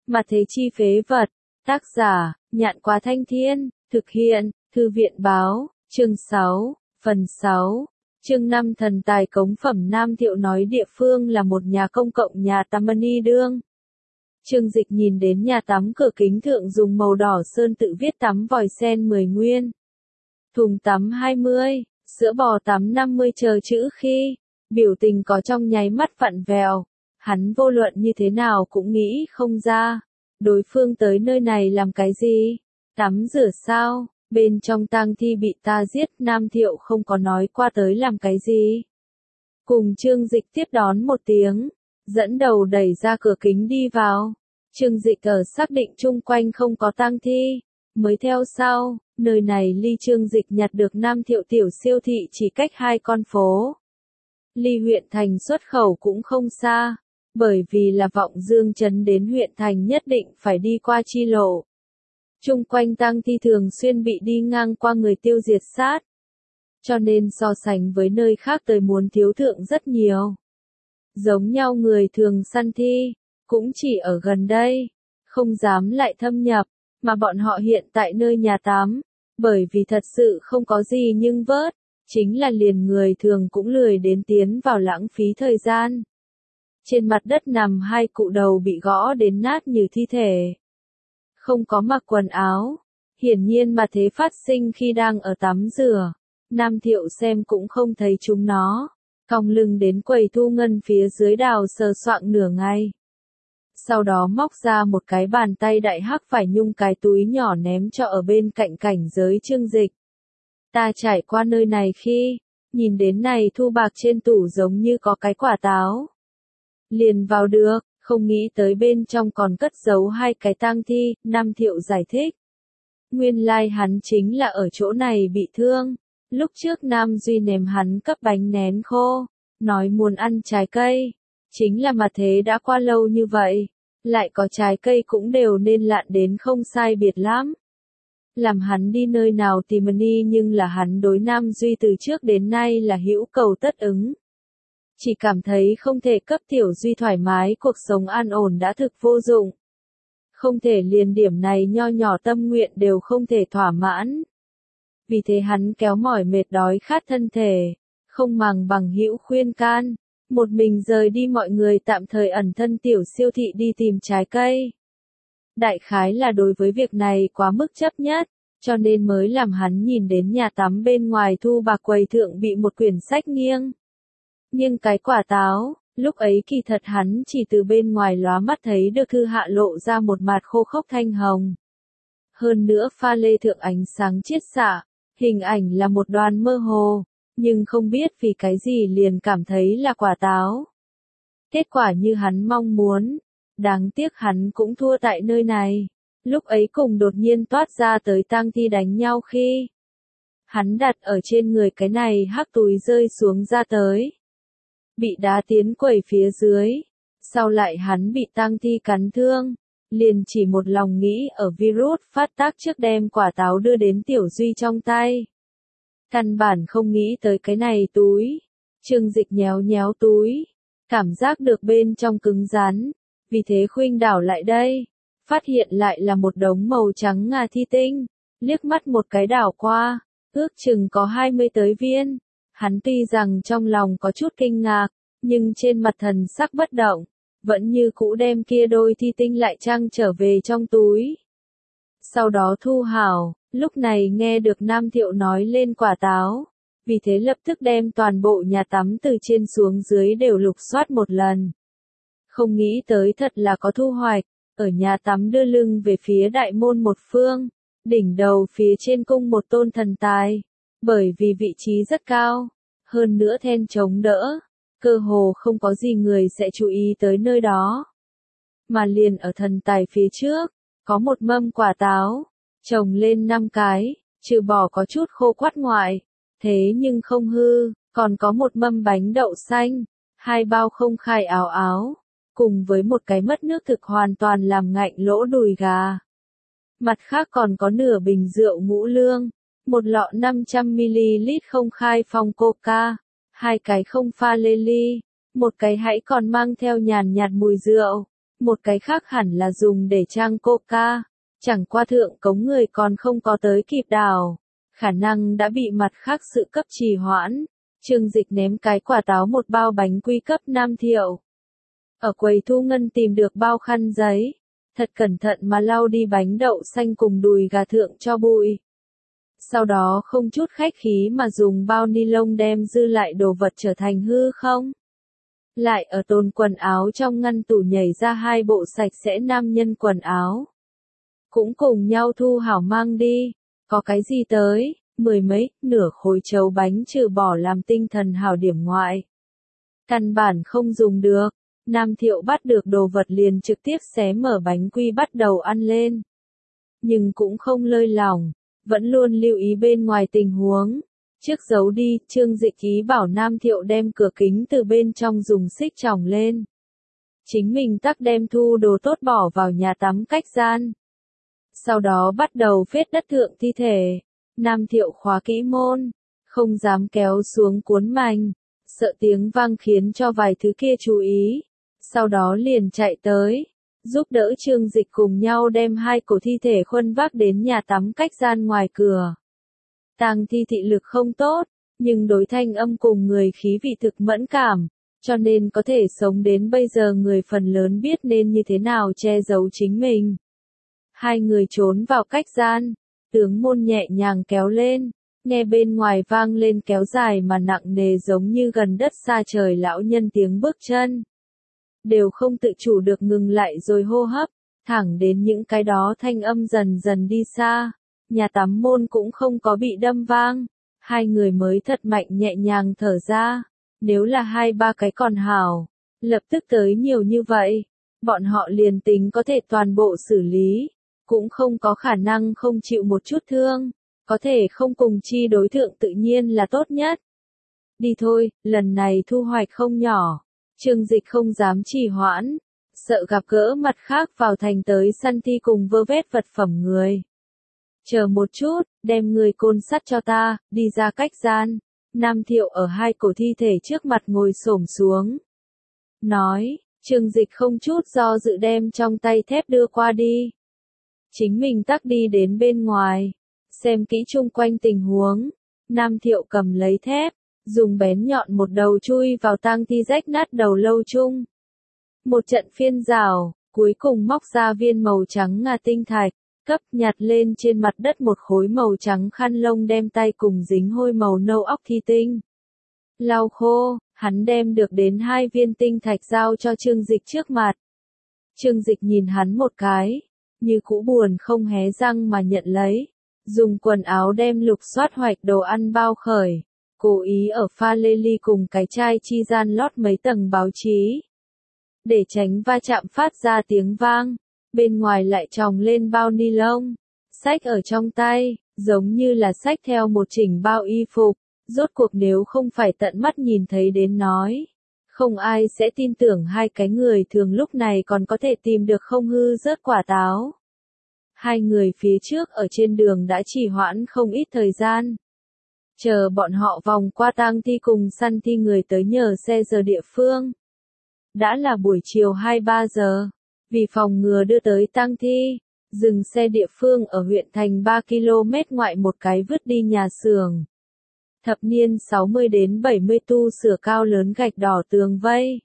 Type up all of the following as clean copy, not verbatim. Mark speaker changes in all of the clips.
Speaker 1: Mà thế chi phế vật. Tác giả, Nhạn Quá Thanh Thiên, thực hiện, Thư viện Báo, chương 6, phần 6. Chương 5 thần tài cống phẩm Nam Thiệu nói địa phương là một nhà công cộng nhà tắm Mani Đương. Trương Dịch nhìn đến nhà tắm cửa kính thượng dùng màu đỏ sơn tự viết tắm vòi sen 10 nguyên. Thùng tắm 20, sữa bò tắm 50 chờ chữ khi, biểu tình có trong nháy mắt vặn vẹo. Hắn vô luận như thế nào cũng nghĩ không ra. Đối phương tới nơi này làm cái gì? Tắm rửa sao? Bên trong tang thi bị ta giết, Nam Thiệu không có nói qua tới làm cái gì. Cùng Trương Dịch tiếp đón một tiếng, dẫn đầu đẩy ra cửa kính đi vào. Trương Dịch ở xác định chung quanh không có tang thi, mới theo sau, nơi này ly Trương Dịch nhặt được Nam Thiệu tiểu siêu thị chỉ cách 2 con phố. Ly huyện thành xuất khẩu cũng không xa, bởi vì là Vọng Dương trấn đến huyện thành nhất định phải đi qua chi lộ. Chung quanh tang thi thường xuyên bị đi ngang qua người tiêu diệt sát. Cho nên so sánh với nơi khác tới muốn thiếu thượng rất nhiều. Giống nhau người thường săn thi, cũng chỉ ở gần đây, không dám lại thâm nhập, mà bọn họ hiện tại nơi nhà tắm, bởi vì thật sự không có gì nhưng vớt, chính là liền người thường cũng lười đến tiến vào lãng phí thời gian. Trên mặt đất nằm 2 cụ đầu bị gõ đến nát như thi thể. Không có mặc quần áo, hiển nhiên mà thế phát sinh khi đang ở tắm rửa. Nam Thiệu xem cũng không thấy chúng nó, cong lưng đến quầy thu ngân phía dưới đào sờ soạng nửa ngày. Sau đó móc ra một cái bàn tay đại hắc vải nhung cái túi nhỏ ném cho ở bên cạnh cảnh giới Trương Dịch. Ta trải qua nơi này khi, nhìn đến này thu bạc trên tủ giống như có cái quả táo. Liền vào được, không nghĩ tới bên trong còn cất giấu 2 cái tang thi, Nam Thiệu giải thích. Nguyên lai hắn chính là ở chỗ này bị thương. Lúc trước Nam Duy ném hắn cấp bánh nén khô, nói muốn ăn trái cây. Chính là mà thế đã qua lâu như vậy, lại có trái cây cũng đều nên lạn đến không sai biệt lắm. Làm hắn đi nơi nào tìm đi, nhưng là hắn đối Nam Duy từ trước đến nay là hữu cầu tất ứng. Chỉ cảm thấy không thể cấp Tiểu Duy thoải mái cuộc sống an ổn đã thực vô dụng. Không thể liền điểm này nho nhỏ tâm nguyện đều không thể thỏa mãn. Vì thế hắn kéo mỏi mệt đói khát thân thể, không màng bằng hữu khuyên can, một mình rời đi mọi người tạm thời ẩn thân tiểu siêu thị đi tìm trái cây. Đại khái là đối với việc này quá mức chấp nhất, cho nên mới làm hắn nhìn đến nhà tắm bên ngoài thu bạc quầy thượng bị một quyển sách nghiêng. Nhưng cái quả táo, lúc ấy kỳ thật hắn chỉ từ bên ngoài lóa mắt thấy được thư hạ lộ ra một mạt khô khốc thanh hồng. Hơn nữa pha lê thượng ánh sáng chiết xạ, hình ảnh là một đoàn mơ hồ, nhưng không biết vì cái gì liền cảm thấy là quả táo. Kết quả như hắn mong muốn, đáng tiếc hắn cũng thua tại nơi này. Lúc ấy cùng đột nhiên toát ra tới tang thi đánh nhau khi hắn đặt ở trên người cái này hắc túi rơi xuống ra tới. Bị đá tiến quẩy phía dưới, sau lại hắn bị tang thi cắn thương, liền chỉ một lòng nghĩ ở virus phát tác trước đem quả táo đưa đến Tiểu Duy trong tay. Căn bản không nghĩ tới cái này túi. Trương Dịch nhéo nhéo túi, cảm giác được bên trong cứng rắn, vì thế khuynh đảo lại đây, phát hiện lại là một đống màu trắng ngà thi tinh, liếc mắt một cái đảo qua, ước chừng có 20 tới viên. Hắn tuy rằng trong lòng có chút kinh ngạc, nhưng trên mặt thần sắc bất động, vẫn như cũ đem kia đôi thi tinh lại trang trở về trong túi. Sau đó thu hảo, lúc này nghe được Nam Thiệu nói lên quả táo, vì thế lập tức đem toàn bộ nhà tắm từ trên xuống dưới đều lục soát một lần. Không nghĩ tới thật là có thu hoạch, ở nhà tắm đưa lưng về phía đại môn một phương, đỉnh đầu phía trên cung một tôn thần tài, bởi vì vị trí rất cao, hơn nữa then chống đỡ, cơ hồ không có gì người sẽ chú ý tới nơi đó. Mà liền ở thần tài phía trước, có một mâm quả táo, trồng lên 5 cái, trừ bỏ có chút khô quắt ngoại, thế nhưng không hư, còn có một mâm bánh đậu xanh, 2 bao không khai áo áo, cùng với một cái mất nước thực hoàn toàn làm ngạnh lỗ đùi gà. Mặt khác còn có nửa bình rượu ngũ lương, một lọ 500ml không khai phong coca, 2 cái không pha lê ly, một cái hãy còn mang theo nhàn nhạt mùi rượu, một cái khác hẳn là dùng để trang coca, chẳng qua thượng cống người còn không có tới kịp đào, khả năng đã bị mặt khác sự cấp trì hoãn. Trương Dịch ném cái quả táo một bao bánh quy cấp Nam Thiệu. Ở quầy thu ngân tìm được bao khăn giấy, thật cẩn thận mà lau đi bánh đậu xanh cùng đùi gà thượng cho bụi. Sau đó không chút khách khí mà dùng bao ni lông đem dư lại đồ vật trở thành hư không. Lại ở tồn quần áo trong ngăn tủ nhảy ra 2 bộ sạch sẽ nam nhân quần áo. Cũng cùng nhau thu hảo mang đi, có cái gì tới, 10 mấy, nửa khối trấu bánh trừ bỏ làm tinh thần hảo điểm ngoại. Căn bản không dùng được, Nam Thiệu bắt được đồ vật liền trực tiếp xé mở bánh quy bắt đầu ăn lên. Nhưng cũng không lơi lỏng, vẫn luôn lưu ý bên ngoài tình huống. Trước giấu đi, Trương Dịch ý bảo Nam Thiệu đem cửa kính từ bên trong dùng xích tròng lên. Chính mình tắc đem thu đồ tốt bỏ vào nhà tắm cách gian. Sau đó bắt đầu phết đất thượng thi thể. Nam Thiệu khóa kỹ môn, không dám kéo xuống cuốn mành, sợ tiếng vang khiến cho vài thứ kia chú ý. Sau đó liền chạy tới, giúp đỡ Trương Dịch cùng nhau đem 2 cổ thi thể khuân vác đến nhà tắm cách gian ngoài cửa. Tang thi thị lực không tốt, nhưng đối thanh âm cùng người khí vị thực mẫn cảm, cho nên có thể sống đến bây giờ người phần lớn biết nên như thế nào che giấu chính mình. 2 người trốn vào cách gian, tướng môn nhẹ nhàng kéo lên, nghe bên ngoài vang lên kéo dài mà nặng nề giống như gần đất xa trời lão nhân tiếng bước chân. Đều không tự chủ được ngừng lại rồi hô hấp, thẳng đến những cái đó thanh âm dần dần đi xa. Nhà tắm môn cũng không có bị đâm vang, 2 người mới thật mạnh nhẹ nhàng thở ra. Nếu là 2-3 cái còn hảo, lập tức tới nhiều như vậy, bọn họ liền tính có thể toàn bộ xử lý, cũng không có khả năng không chịu một chút thương, có thể không cùng chi đối thượng tự nhiên là tốt nhất. Đi thôi, lần này thu hoạch không nhỏ, Trương Dịch không dám trì hoãn, sợ gặp gỡ mặt khác vào thành tới săn thi cùng vơ vét vật phẩm người. Chờ một chút, đem người côn sắt cho ta, đi ra cách gian. Nam Thiệu ở 2 cổ thi thể trước mặt ngồi xổm xuống. Nói, Trương Dịch không chút do dự đem trong tay thép đưa qua đi. Chính mình tắc đi đến bên ngoài, xem kỹ chung quanh tình huống. Nam Thiệu cầm lấy thép, dùng bén nhọn một đầu chui vào tang thi rách nát đầu lâu chung. Một trận phiên rào, cuối cùng móc ra viên màu trắng ngà tinh thạch. Cấp nhặt lên trên mặt đất một khối màu trắng khăn lông đem tay cùng dính hôi màu nâu óc thi tinh. Lau khô, hắn đem được đến 2 viên tinh thạch giao cho Trương Dịch trước mặt. Trương Dịch nhìn hắn một cái, như cũ buồn không hé răng mà nhận lấy. Dùng quần áo đem lục soát hoạch đồ ăn bao khởi, cố ý ở pha lê ly cùng cái chai chi gian lót mấy tầng báo chí. Để tránh va chạm phát ra tiếng vang. Bên ngoài lại tròng lên bao ni lông, xách ở trong tay, giống như là xách theo một chỉnh bao y phục, rốt cuộc nếu không phải tận mắt nhìn thấy đến nói. Không ai sẽ tin tưởng 2 cái người thường lúc này còn có thể tìm được không hư rớt quả táo. 2 người phía trước ở trên đường đã trì hoãn không ít thời gian. Chờ bọn họ vòng qua tang thi cùng săn thi người tới nhờ xe giờ địa phương. Đã là buổi chiều 2-3 giờ. Vì phòng ngừa đưa tới tang thi, dừng xe địa phương ở huyện thành 3 km ngoại một cái vứt đi nhà xưởng. Thập niên 60 đến 70 tu sửa cao lớn gạch đỏ tường vây.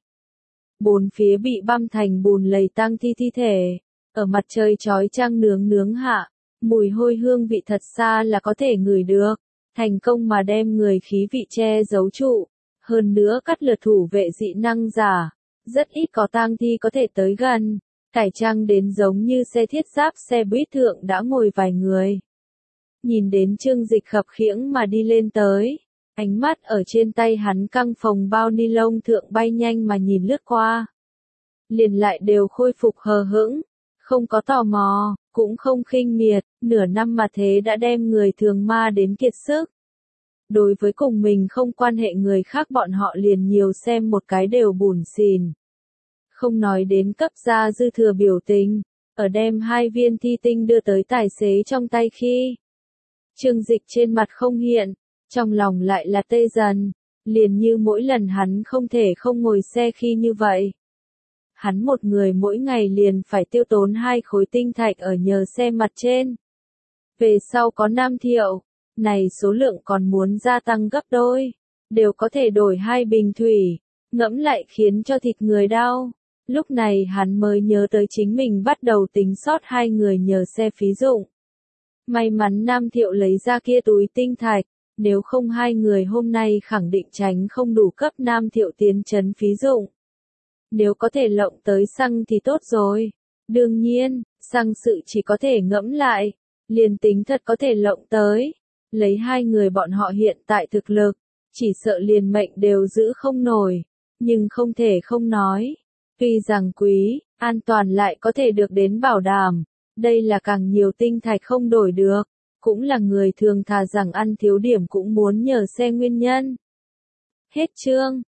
Speaker 1: 4 phía bị băm thành bùn lầy tang thi thi thể, ở mặt trời chói chang nướng hạ, mùi hôi hương vị thật xa là có thể ngửi được, thành công mà đem người khí vị che giấu trụ, hơn nữa cắt lượt thủ vệ dị năng giả, rất ít có tang thi có thể tới gần. Cải trang đến giống như xe thiết giáp xe buýt thượng đã ngồi vài người. Nhìn đến Trương Dịch khập khiễng mà đi lên tới, ánh mắt ở trên tay hắn căng phồng bao ni lông thượng bay nhanh mà nhìn lướt qua. Liền lại đều khôi phục hờ hững, không có tò mò, cũng không khinh miệt, nửa năm mà thế đã đem người thường ma đến kiệt sức. Đối với cùng mình không quan hệ người khác bọn họ liền nhiều xem một cái đều bủn xỉn. Không nói đến cấp ra dư thừa biểu tình, ở đem 2 viên thi tinh đưa tới tài xế trong tay khi. Trương Dịch trên mặt không hiện, trong lòng lại là tê dần, liền như mỗi lần hắn không thể không ngồi xe khi như vậy. hắn một người mỗi ngày liền phải tiêu tốn 2 khối tinh thạch ở nhờ xe mặt trên. Về sau có Nam Thiệu, này số lượng còn muốn gia tăng gấp đôi, đều có thể đổi 2 bình thủy, ngẫm lại khiến cho thịt người đau. Lúc này hắn mới nhớ tới chính mình bắt đầu tính sót 2 người nhờ xe phí dụng. May mắn Nam Thiệu lấy ra kia túi tinh thạch, nếu không 2 người hôm nay khẳng định tránh không đủ cấp Nam Thiệu tiến trấn phí dụng. Nếu có thể lộng tới xăng thì tốt rồi. Đương nhiên, xăng sự chỉ có thể ngẫm lại, liền tính thật có thể lộng tới. Lấy 2 người bọn họ hiện tại thực lực, chỉ sợ liền mệnh đều giữ không nổi, nhưng không thể không nói. Tuy rằng quý, an toàn lại có thể được đến bảo đảm, đây là càng nhiều tinh thạch không đổi được, cũng là người thường thà rằng ăn thiếu điểm cũng muốn nhờ xe nguyên nhân. Hết chương.